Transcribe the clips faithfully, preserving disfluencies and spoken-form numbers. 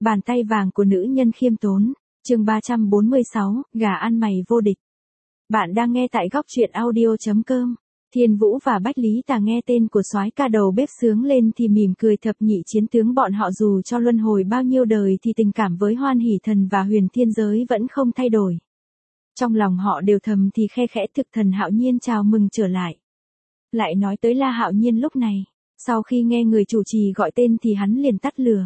Bàn tay vàng của nữ nhân khiêm tốn. Chương ba trăm bốn mươi sáu, gà ăn mày vô địch. Bạn đang nghe tại góc truyện audio chấm com. Thiên Vũ và Bách Lý Tà nghe tên của soái ca đầu bếp sướng lên thì mỉm cười, thập nhị chiến tướng bọn họ dù cho luân hồi bao nhiêu đời thì tình cảm với Hoan Hỷ Thần và Huyền Thiên Giới vẫn không thay đổi. Trong lòng họ đều thầm thì khe khẽ thực thần Hạo Nhiên chào mừng trở lại. Lại nói tới La Hạo Nhiên lúc này, sau khi nghe người chủ trì gọi tên thì hắn liền tắt lửa.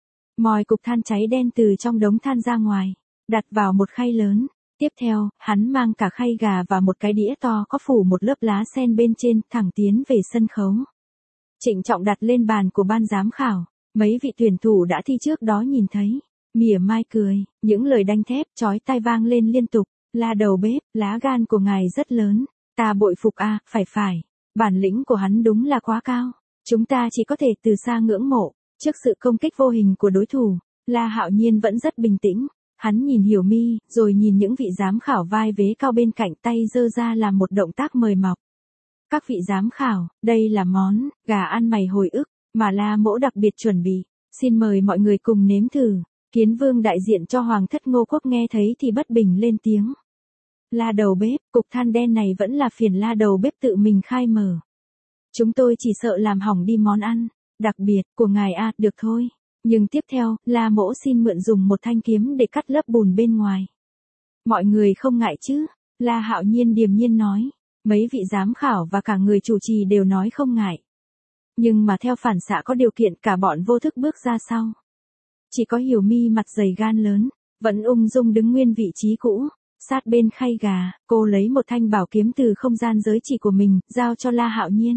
Moi cục than cháy đen từ trong đống than ra ngoài, đặt vào một khay lớn. Tiếp theo, hắn mang cả khay gà và một cái đĩa to có phủ một lớp lá sen bên trên, thẳng tiến về sân khấu. Trịnh trọng đặt lên bàn của ban giám khảo. Mấy vị tuyển thủ đã thi trước đó nhìn thấy, mỉa mai cười, những lời đanh thép chói tai vang lên liên tục. La đầu bếp, lá gan của ngài rất lớn, ta bội phục a, à, phải phải, bản lĩnh của hắn đúng là quá cao. Chúng ta chỉ có thể từ xa ngưỡng mộ. Trước sự công kích vô hình của đối thủ, La Hạo Nhiên vẫn rất bình tĩnh. Hắn nhìn Hiểu Mi, rồi nhìn những vị giám khảo vai vế cao bên cạnh, tay giơ ra làm một động tác mời mọc. Các vị giám khảo, đây là món gà ăn mày hồi ức mà La Mỗ đặc biệt chuẩn bị. Xin mời mọi người cùng nếm thử. Kiến Vương đại diện cho Hoàng thất Ngô Quốc nghe thấy thì bất bình lên tiếng. La đầu bếp, cục than đen này vẫn là phiền La đầu bếp tự mình khai mở. Chúng tôi chỉ sợ làm hỏng đi món ăn đặc biệt của ngài a, à, được thôi. Nhưng tiếp theo, La Mỗ xin mượn dùng một thanh kiếm để cắt lớp bùn bên ngoài. Mọi người không ngại chứ? La Hạo Nhiên điềm nhiên nói. Mấy vị giám khảo và cả người chủ trì đều nói không ngại. Nhưng mà theo phản xạ có điều kiện, cả bọn vô thức bước ra sau. Chỉ có Hiểu Mi mặt dày gan lớn, vẫn ung dung đứng nguyên vị trí cũ, sát bên khay gà. Cô lấy một thanh bảo kiếm từ không gian giới chỉ của mình, giao cho La Hạo Nhiên.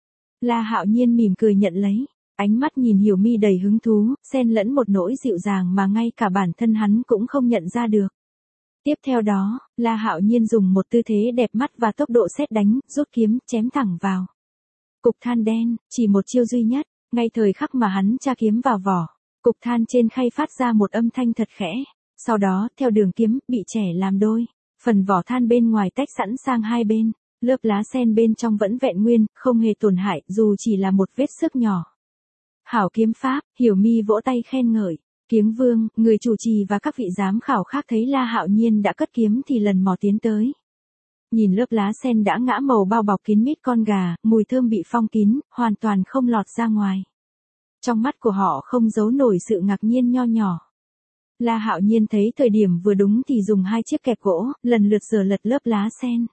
La Hạo Nhiên mỉm cười nhận lấy. Ánh mắt nhìn Hiểu Mi đầy hứng thú, xen lẫn một nỗi dịu dàng mà ngay cả bản thân hắn cũng không nhận ra được. Tiếp theo đó, La Hạo Nhiên dùng một tư thế đẹp mắt và tốc độ sét đánh, rút kiếm, chém thẳng vào cục than đen, chỉ một chiêu duy nhất. Ngay thời khắc mà hắn tra kiếm vào vỏ, cục than trên khay phát ra một âm thanh thật khẽ. Sau đó, theo đường kiếm, bị chẻ làm đôi. Phần vỏ than bên ngoài tách sẵn sang hai bên. Lớp lá sen bên trong vẫn vẹn nguyên, không hề tổn hại, dù chỉ là một vết xước nhỏ. Hảo kiếm pháp, Hiểu Mi vỗ tay khen ngợi. Kiếm Vương, người chủ trì và các vị giám khảo khác thấy La Hạo Nhiên đã cất kiếm thì lần mò tiến tới. Nhìn lớp lá sen đã ngã màu bao bọc kín mít con gà, mùi thơm bị phong kín, hoàn toàn không lọt ra ngoài. Trong mắt của họ không giấu nổi sự ngạc nhiên nho nhỏ. La Hạo Nhiên thấy thời điểm vừa đúng thì dùng hai chiếc kẹp gỗ, lần lượt rửa lật lớp lá sen.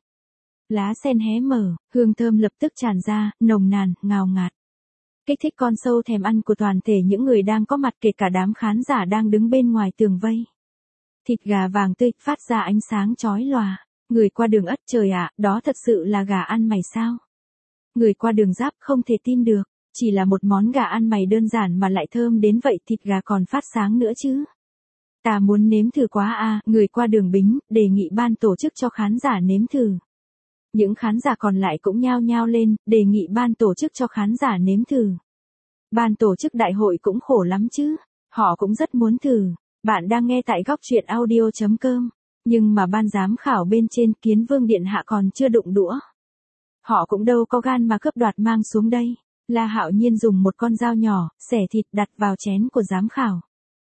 Lá sen hé mở, hương thơm lập tức tràn ra, nồng nàn, ngào ngạt. Kích thích con sâu thèm ăn của toàn thể những người đang có mặt, kể cả đám khán giả đang đứng bên ngoài tường vây. Thịt gà vàng tươi, phát ra ánh sáng chói lòa. Người qua đường ất, trời ạ, đó thật sự là gà ăn mày sao? Người qua đường giáp không thể tin được, chỉ là một món gà ăn mày đơn giản mà lại thơm đến vậy, thịt gà còn phát sáng nữa chứ. Ta muốn nếm thử quá a, à. Người qua đường bính, đề nghị ban tổ chức cho khán giả nếm thử. Những khán giả còn lại cũng nhao nhao lên, đề nghị ban tổ chức cho khán giả nếm thử. Ban tổ chức đại hội cũng khổ lắm chứ, họ cũng rất muốn thử. Bạn đang nghe tại góc truyện audio chấm com, nhưng mà ban giám khảo bên trên, Kiến Vương điện hạ còn chưa đụng đũa. Họ cũng đâu có gan mà cướp đoạt mang xuống đây. La Hạo Nhiên dùng một con dao nhỏ, xẻ thịt đặt vào chén của giám khảo.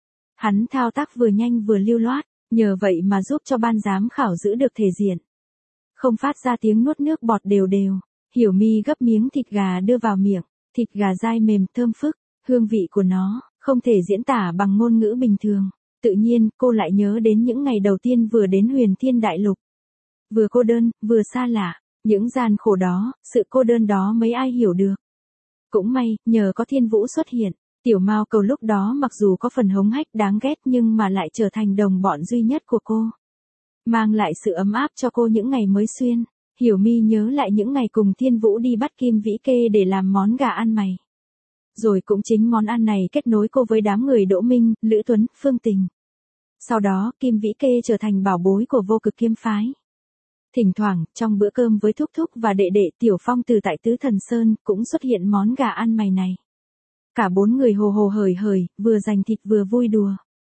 Hắn thao tác vừa nhanh vừa lưu loát, nhờ vậy mà giúp cho ban giám khảo giữ được thể diện. Không phát ra tiếng nuốt nước bọt đều đều. Hiểu Mi gấp miếng thịt gà đưa vào miệng. Thịt gà dai mềm thơm phức, hương vị của nó không thể diễn tả bằng ngôn ngữ bình thường. Tự nhiên, cô lại nhớ đến những ngày đầu tiên vừa đến Huyền Thiên Đại Lục. Vừa cô đơn, vừa xa lạ. Những gian khổ đó, sự cô đơn đó mấy ai hiểu được. Cũng may, nhờ có Thiên Vũ xuất hiện, Tiểu Mao Cầu lúc đó mặc dù có phần hống hách đáng ghét nhưng mà lại trở thành đồng bọn duy nhất của cô. Mang lại sự ấm áp cho cô những ngày mới xuyên. Hiểu Mi nhớ lại những ngày cùng Thiên Vũ đi bắt Kim Vĩ Kê để làm món gà ăn mày. Rồi cũng chính món ăn này kết nối cô với đám người Đỗ Minh, Lữ Tuấn, Phương Tình. Sau đó, Kim Vĩ Kê trở thành bảo bối của Vô Cực Kiếm phái. Thỉnh thoảng, trong bữa cơm với thúc thúc và đệ đệ Tiểu Phong từ tại Tứ Thần Sơn cũng xuất hiện món gà ăn mày này. Cả bốn người hồ hồ hởi hởi, vừa giành thịt vừa vui đùa.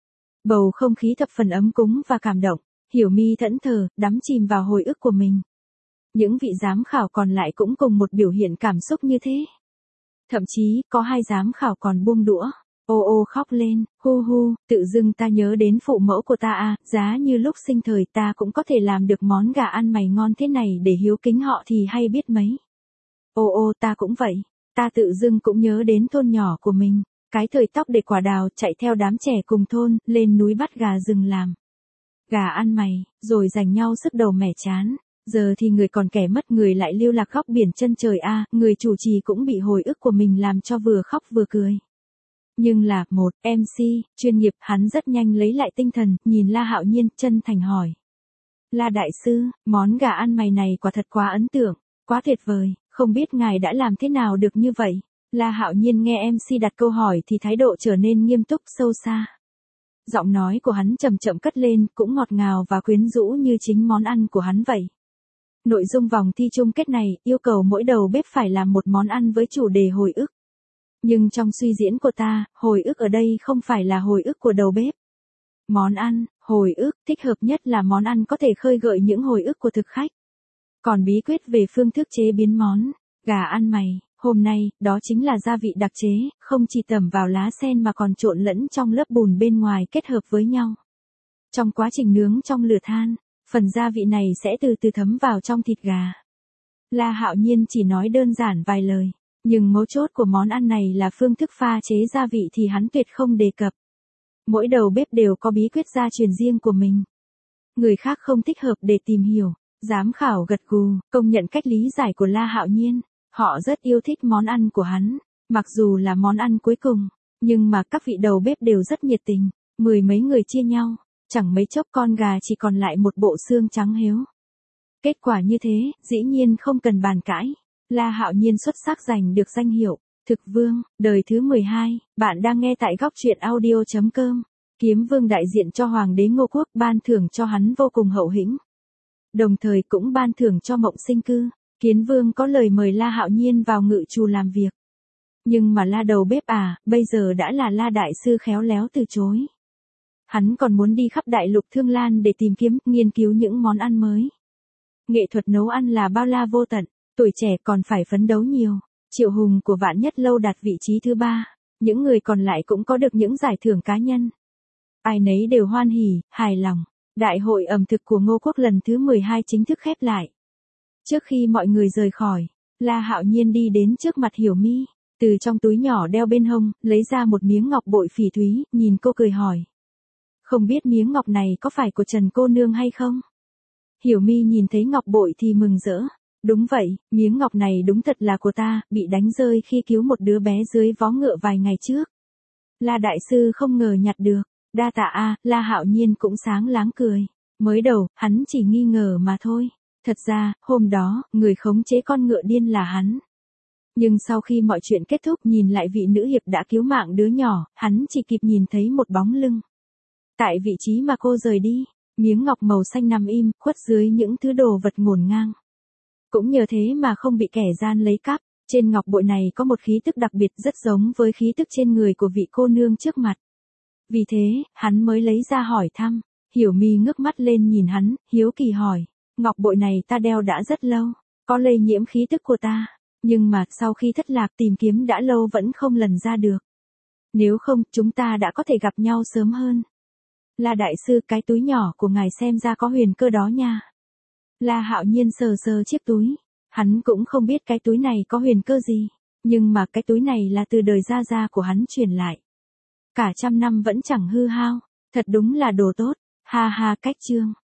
Bầu không khí thập phần ấm cúng và cảm động. Hiểu Mi thẫn thờ, đắm chìm vào hồi ức của mình. Những vị giám khảo còn lại cũng cùng một biểu hiện cảm xúc như thế. Thậm chí, có hai giám khảo còn buông đũa. Ô ô khóc lên, hu hu, tự dưng ta nhớ đến phụ mẫu của ta à, giá như lúc sinh thời ta cũng có thể làm được món gà ăn mày ngon thế này để hiếu kính họ thì hay biết mấy. Ô ô ta cũng vậy, ta tự dưng cũng nhớ đến thôn nhỏ của mình, cái thời tóc để quả đào chạy theo đám trẻ cùng thôn, lên núi bắt gà rừng làm. Gà ăn mày, rồi giành nhau sức đầu mẻ chán. Giờ thì người còn kẻ mất người lại lưu lạc góc biển chân trời a, à, người chủ trì cũng bị hồi ức của mình làm cho vừa khóc vừa cười. Nhưng là một em xê chuyên nghiệp, hắn rất nhanh lấy lại tinh thần, nhìn La Hạo Nhiên, chân thành hỏi. La đại sư, món gà ăn mày này quả thật quá ấn tượng, quá tuyệt vời, không biết ngài đã làm thế nào được như vậy? La Hạo Nhiên nghe em xê đặt câu hỏi thì thái độ trở nên nghiêm túc sâu xa. Giọng nói của hắn chậm chậm cất lên, cũng ngọt ngào và quyến rũ như chính món ăn của hắn vậy. Nội dung vòng thi chung kết này yêu cầu mỗi đầu bếp phải làm một món ăn với chủ đề hồi ức. Nhưng trong suy diễn của ta, hồi ức ở đây không phải là hồi ức của đầu bếp. Món ăn, hồi ức, thích hợp nhất là món ăn có thể khơi gợi những hồi ức của thực khách. Còn bí quyết về phương thức chế biến món gà ăn mày, hôm nay, đó chính là gia vị đặc chế, không chỉ tẩm vào lá sen mà còn trộn lẫn trong lớp bùn bên ngoài kết hợp với nhau. Trong quá trình nướng trong lửa than, phần gia vị này sẽ từ từ thấm vào trong thịt gà. La Hạo Nhiên chỉ nói đơn giản vài lời, nhưng mấu chốt của món ăn này là phương thức pha chế gia vị thì hắn tuyệt không đề cập. Mỗi đầu bếp đều có bí quyết gia truyền riêng của mình. Người khác không thích hợp để tìm hiểu. Giám khảo gật gù, công nhận cách lý giải của La Hạo Nhiên. Họ rất yêu thích món ăn của hắn, mặc dù là món ăn cuối cùng, nhưng mà các vị đầu bếp đều rất nhiệt tình, mười mấy người chia nhau, chẳng mấy chốc con gà chỉ còn lại một bộ xương trắng héo. Kết quả như thế, dĩ nhiên không cần bàn cãi, La Hạo Nhiên xuất sắc giành được danh hiệu Thực Vương, đời thứ mười hai, bạn đang nghe tại góc truyện audio chấm com. Kiếm Vương đại diện cho Hoàng đế Ngô Quốc, ban thưởng cho hắn vô cùng hậu hĩnh. Đồng thời cũng ban thưởng cho Mộng Sinh Cư. Kiến Vương có lời mời La Hạo Nhiên vào ngự trù làm việc. Nhưng mà La đầu bếp à, bây giờ đã là La đại sư khéo léo từ chối. Hắn còn muốn đi khắp đại lục Thương Lan để tìm kiếm, nghiên cứu những món ăn mới. Nghệ thuật nấu ăn là bao la vô tận, tuổi trẻ còn phải phấn đấu nhiều. Triệu Hùng của Vạn Nhất Lâu đạt vị trí thứ ba, những người còn lại cũng có được những giải thưởng cá nhân. Ai nấy đều hoan hỉ, hài lòng. Đại hội ẩm thực của Ngô Quốc lần thứ mười hai chính thức khép lại. Trước khi mọi người rời khỏi, La Hạo Nhiên đi đến trước mặt Hiểu Mi, từ trong túi nhỏ đeo bên hông, lấy ra một miếng ngọc bội phỉ thúy, nhìn cô cười hỏi. Không biết miếng ngọc này có phải của Trần cô nương hay không? Hiểu Mi nhìn thấy ngọc bội thì mừng rỡ. Đúng vậy, miếng ngọc này đúng thật là của ta, bị đánh rơi khi cứu một đứa bé dưới vó ngựa vài ngày trước. La đại sư không ngờ nhặt được. Đa tạ a, La Hạo Nhiên cũng sáng láng cười. Mới đầu, hắn chỉ nghi ngờ mà thôi. Thật ra, hôm đó, người khống chế con ngựa điên là hắn. Nhưng sau khi mọi chuyện kết thúc, nhìn lại vị nữ hiệp đã cứu mạng đứa nhỏ, hắn chỉ kịp nhìn thấy một bóng lưng. Tại vị trí mà cô rời đi, miếng ngọc màu xanh nằm im, khuất dưới những thứ đồ vật ngổn ngang. Cũng nhờ thế mà không bị kẻ gian lấy cắp. Trên ngọc bội này có một khí tức đặc biệt rất giống với khí tức trên người của vị cô nương trước mặt. Vì thế, hắn mới lấy ra hỏi thăm. Hiểu Mi ngước mắt lên nhìn hắn, hiếu kỳ hỏi. Ngọc bội này ta đeo đã rất lâu, có lây nhiễm khí tức của ta. Nhưng mà sau khi thất lạc tìm kiếm đã lâu vẫn không lần ra được. Nếu không, chúng ta đã có thể gặp nhau sớm hơn. La đại sư, cái túi nhỏ của ngài xem ra có huyền cơ đó nha. La Hạo Nhiên sờ sờ chiếc túi. Hắn cũng không biết cái túi này có huyền cơ gì. Nhưng mà cái túi này là từ đời gia gia của hắn truyền lại. Cả trăm năm vẫn chẳng hư hao, thật đúng là đồ tốt, ha ha cách chương.